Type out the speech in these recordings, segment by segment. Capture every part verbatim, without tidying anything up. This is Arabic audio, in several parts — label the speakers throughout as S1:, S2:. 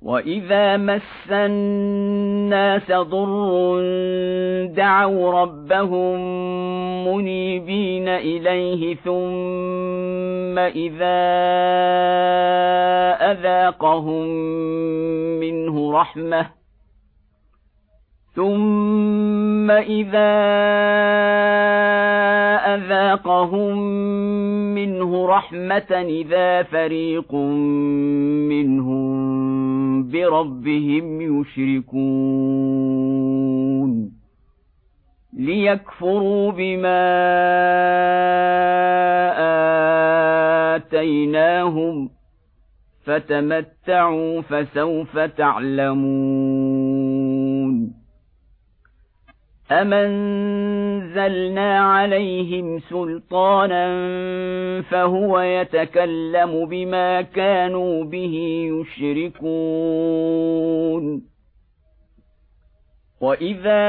S1: وَإِذَا مَسَّ النَّاسَ ضُرٌّ دَعَوْا رَبَّهُم مُّنِيبِينَ إِلَيْهِ ثُمَّ إِذَا أَذَاقَهُم مِّنْهُ رَحْمَةً ثُمَّ إِذَا أَذَاقَهُم مِّنْهُ رَحْمَةً إِذَا فَرِيقٌ مِّنْهُم بِرَبِّهِمْ يُشْرِكُونَ لِيَكْفُرُوا بِمَا آتَيْنَاهُمْ فَتَمَتَّعُوا فَسَوْفَ تَعْلَمُونَ أَمْ أَنزَلْنَا عَلَيْهِمْ سُلْطَانًا فَهُوَ يَتَكَلَّمُ بِمَا كَانُوا بِهِ يُشْرِكُونَ وَإِذَا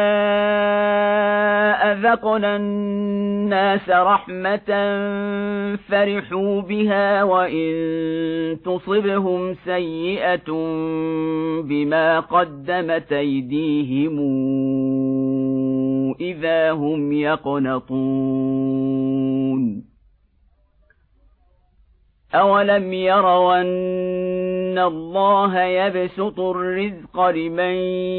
S1: أَذَقْنَا النَّاسَ رَحْمَةً فَرِحُوا بِهَا وَإِن تُصِبْهُمْ سَيِّئَةٌ بِمَا قَدَّمَتْ أَيْدِيهِمْ إِذَا هُمْ يَقْنَطُونَ أَوَلَمْ يَرَوْا أَنَّ اللَّهَ يَبْسُطُ الرِّزْقَ لِمَن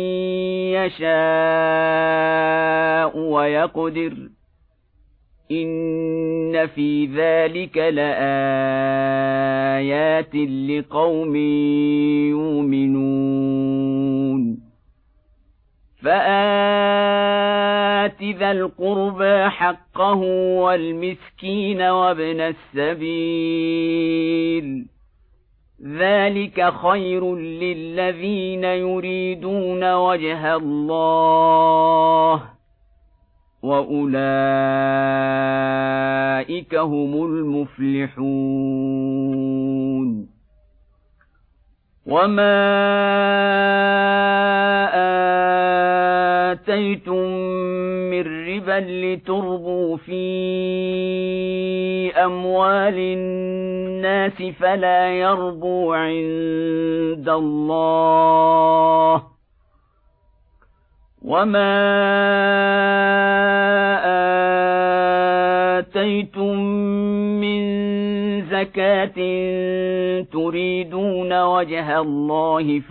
S1: يَشَاءُ وَيَقْدِرُ إِنَّ فِي ذَلِكَ لَآيَاتٍ لِقَوْمٍ يُؤْمِنُونَ فَآتِ ذَا الْقُرْبَى حَقَّهُ وَالْمِسْكِينَ وَابْنَ السَّبِيلِ ذَلِكَ خَيْرٌ لِّلَّذِينَ يُرِيدُونَ وَجْهَ اللَّهِ وَأُولَئِكَ هُمُ الْمُفْلِحُونَ وَمَا آتَيْتُم مِّن رِّبًا لِّتُرْبُوا فِي أَمْوَالِ النَّاسِ فَلَا يَرْبُو عِندَ اللَّهِ وَمَا آتَيْتُم مِّن زَكَاةٍ تُرِيدُونَ وَجْهَ اللَّهِ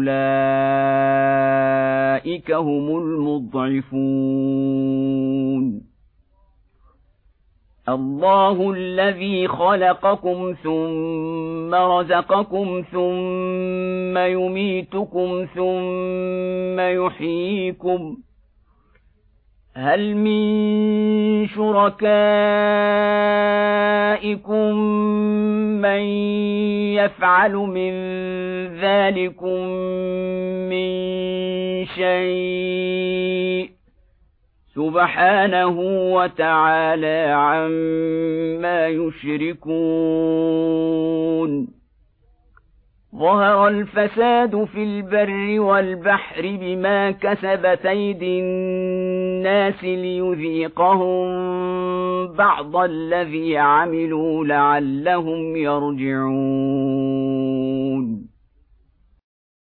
S1: فَأُولَئِكَ هُمُ الْمُضْعِفُونَ اللَّهُ الَّذِي خَلَقَكُمْ ثُمَّ رَزَقَكُمْ ثُمَّ يُمِيتُكُمْ ثُمَّ يُحْيِيكُمْ هَلْ مِن شُرَكَائِكُم مَّن يَفْعَلُ مِن ذَلِكُم مِّن شَيْءٍ سُبْحَانَهُ وَتَعَالَىٰ عَمَّا يُشْرِكُونَ ظَهَرَ الْفَسَادُ فِي الْبَرِّ وَالْبَحْرِ بِمَا كَسَبَتْ أَيْدِي النَّاسِ لِيُذِيقَهُم بَعْضَ الَّذِي عَمِلُوا لَعَلَّهُمْ يَرْجِعُونَ